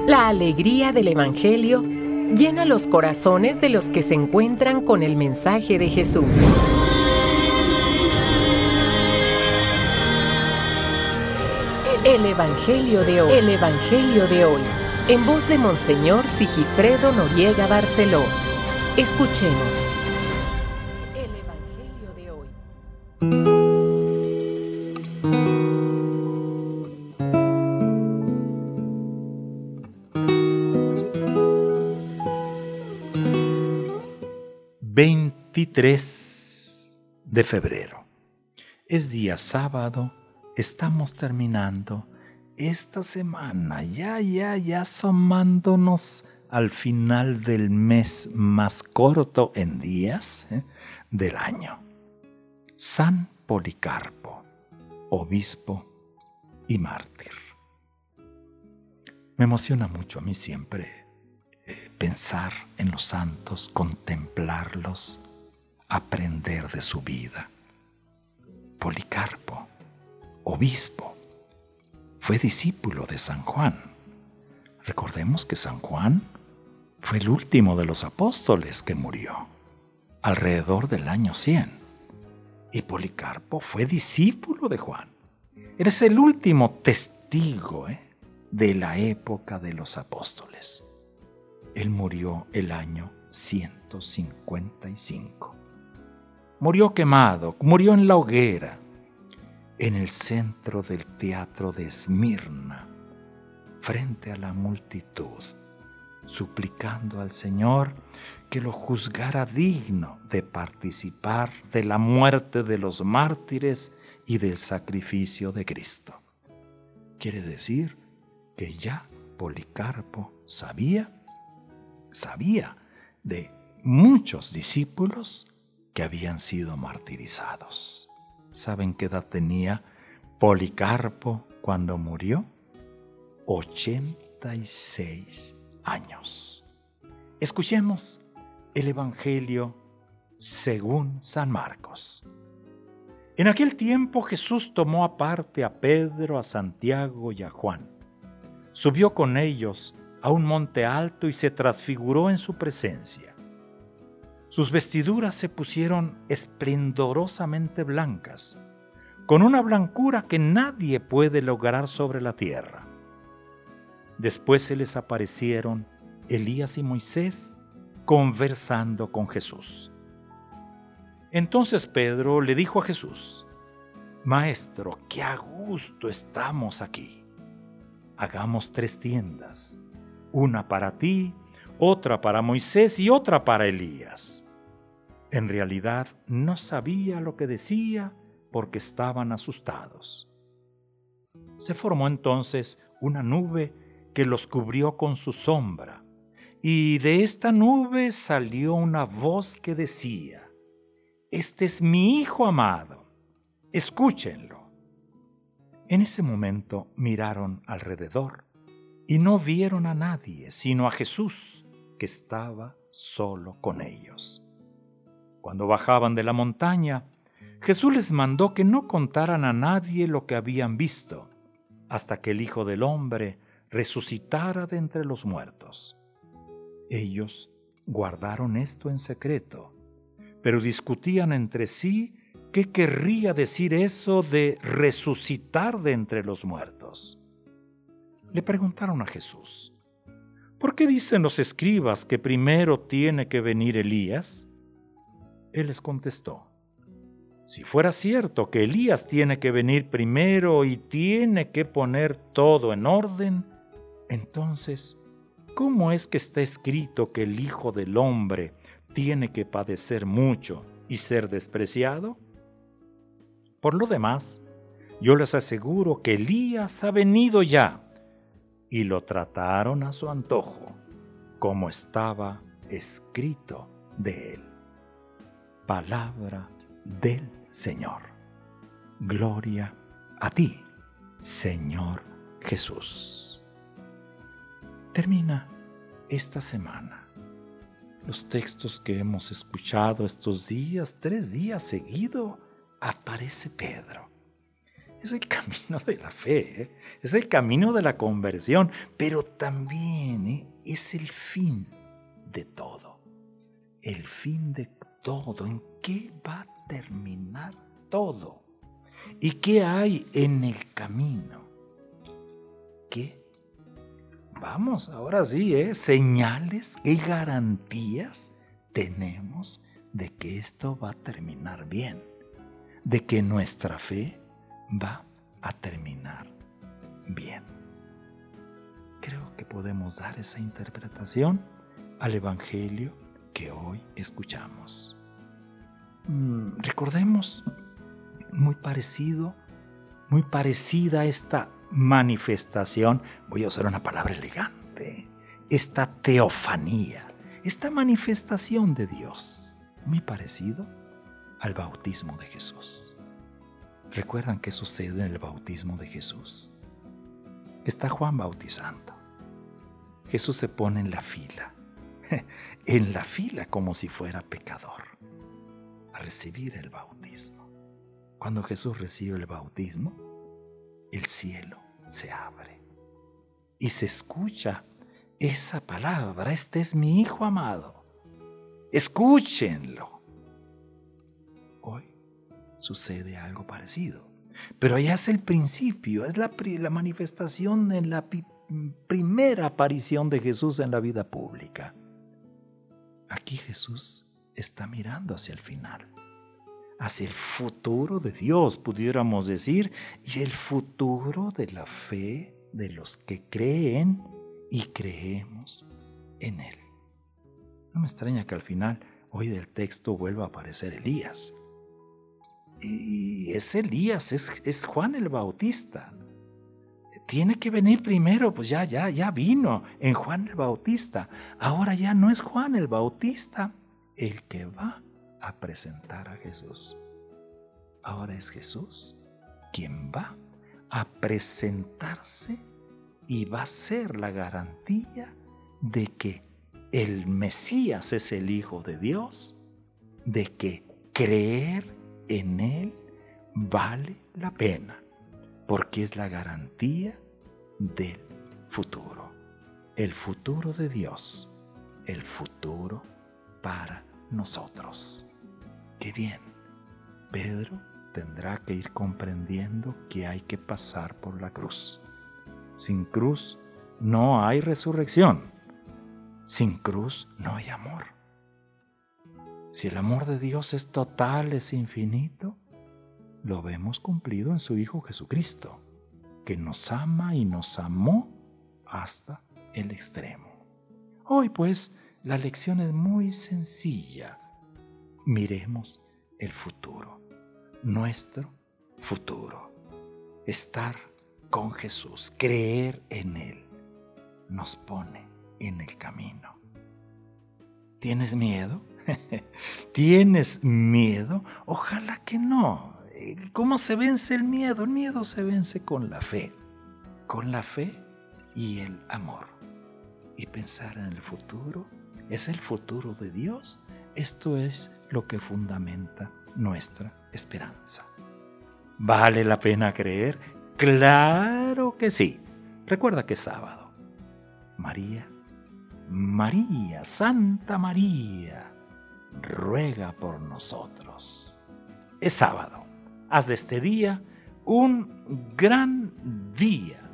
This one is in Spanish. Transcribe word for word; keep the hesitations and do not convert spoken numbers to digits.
La alegría del Evangelio llena los corazones de los que se encuentran con el mensaje de Jesús. El Evangelio de hoy. El Evangelio de hoy. En voz de Monseñor Sigifredo Noriega Barceló. Escuchemos. El Evangelio de hoy. veintitrés de febrero. Es día sábado, estamos terminando esta semana, ya, ya, ya asomándonos al final del mes más corto en días ¿eh? del año. San Policarpo, obispo y mártir. Me emociona mucho a mí siempre eh, pensar en los santos, contemplarlos, aprender de su vida. Policarpo, obispo, fue discípulo de San Juan. Recordemos que San Juan fue el último de los apóstoles que murió, alrededor del año cien. Y Policarpo fue discípulo de Juan. Eres el último testigo ¿eh? de la época de los apóstoles. Él murió el año ciento cincuenta y cinco. Murió quemado, murió en la hoguera, en el centro del teatro de Esmirna, frente a la multitud, suplicando al Señor que lo juzgara digno de participar de la muerte de los mártires y del sacrificio de Cristo. Quiere decir que ya Policarpo sabía, sabía de muchos discípulos que habían sido martirizados. ¿Saben qué edad tenía Policarpo cuando murió? ochenta y seis años. Escuchemos el Evangelio según San Marcos. En aquel tiempo Jesús tomó aparte a Pedro, a Santiago y a Juan. Subió con ellos a un monte alto y se transfiguró en su presencia. Sus vestiduras se pusieron esplendorosamente blancas, con una blancura que nadie puede lograr sobre la tierra. Después se les aparecieron Elías y Moisés conversando con Jesús. Entonces Pedro le dijo a Jesús: Maestro, qué a gusto estamos aquí. Hagamos tres tiendas, una para ti, otra para Moisés y otra para Elías. En realidad no sabía lo que decía porque estaban asustados. Se formó entonces una nube que los cubrió con su sombra, y de esta nube salió una voz que decía: Este es mi Hijo amado, escúchenlo. En ese momento miraron alrededor y no vieron a nadie sino a Jesús, que estaba solo con ellos. Cuando bajaban de la montaña, Jesús les mandó que no contaran a nadie lo que habían visto, hasta que el Hijo del Hombre resucitara de entre los muertos. Ellos guardaron esto en secreto, pero discutían entre sí qué querría decir eso de resucitar de entre los muertos. Le preguntaron a Jesús: ¿Por qué dicen los escribas que primero tiene que venir Elías? Él les contestó: Si fuera cierto que Elías tiene que venir primero y tiene que poner todo en orden, entonces, ¿cómo es que está escrito que el Hijo del Hombre tiene que padecer mucho y ser despreciado? Por lo demás, yo les aseguro que Elías ha venido ya, y lo trataron a su antojo, como estaba escrito de él. Palabra del Señor. Gloria a ti, Señor Jesús. Termina esta semana. Los textos que hemos escuchado estos días, tres días seguidos, aparece Pedro. es el camino de la fe, ¿eh? Es el camino de la conversión, pero también ¿eh? es el fin de todo. El fin de todo. ¿En qué va a terminar todo? ¿Y qué hay en el camino? ¿Qué? Vamos, ahora sí, ¿eh? Señales, ¿qué garantías tenemos de que esto va a terminar bien? De que nuestra fe va a terminar bien. Creo que podemos dar esa interpretación al Evangelio que hoy escuchamos. Mm, recordemos, muy parecido, muy parecida a esta manifestación, voy a usar una palabra elegante, esta teofanía, esta manifestación de Dios, muy parecido al bautismo de Jesús. ¿Recuerdan qué sucede en el bautismo de Jesús? Está Juan bautizando. Jesús se pone en la fila, en la fila como si fuera pecador, a recibir el bautismo. Cuando Jesús recibe el bautismo, el cielo se abre y se escucha esa palabra: este es mi Hijo amado, escúchenlo. Hoy sucede algo parecido, pero allá es el principio, es la, la manifestación en la pi, primera aparición de Jesús en la vida pública. Aquí Jesús está mirando hacia el final, hacia el futuro de Dios, pudiéramos decir, y el futuro de la fe de los que creen y creemos en Él. No me extraña que al final, hoy del texto, vuelva a aparecer Elías. Y ese Elías es, es Juan el Bautista. Tiene que venir primero, pues ya, ya, ya vino en Juan el Bautista. Ahora ya no es Juan el Bautista el que va a presentar a Jesús. Ahora es Jesús quien va a presentarse y va a ser la garantía de que el Mesías es el Hijo de Dios, de que creer en Él vale la pena, porque es la garantía del futuro, el futuro de Dios, el futuro para nosotros. Qué bien, Pedro tendrá que ir comprendiendo que hay que pasar por la cruz. Sin cruz no hay resurrección, sin cruz no hay amor. Si el amor de Dios es total, es infinito, lo vemos cumplido en su Hijo Jesucristo, que nos ama y nos amó hasta el extremo. Hoy, pues, la lección es muy sencilla. Miremos el futuro, nuestro futuro. Estar con Jesús, creer en Él, nos pone en el camino. ¿Tienes miedo? ¿Tienes miedo? Ojalá que no. ¿Cómo se vence el miedo? El miedo se vence con la fe, con la fe y el amor. Y pensar en el futuro, ¿es el futuro de Dios? Esto es lo que fundamenta nuestra esperanza. ¿Vale la pena creer? ¡Claro que sí! Recuerda que es sábado. María, María, Santa María, ruega por nosotros. Es sábado. Haz de este día un gran día.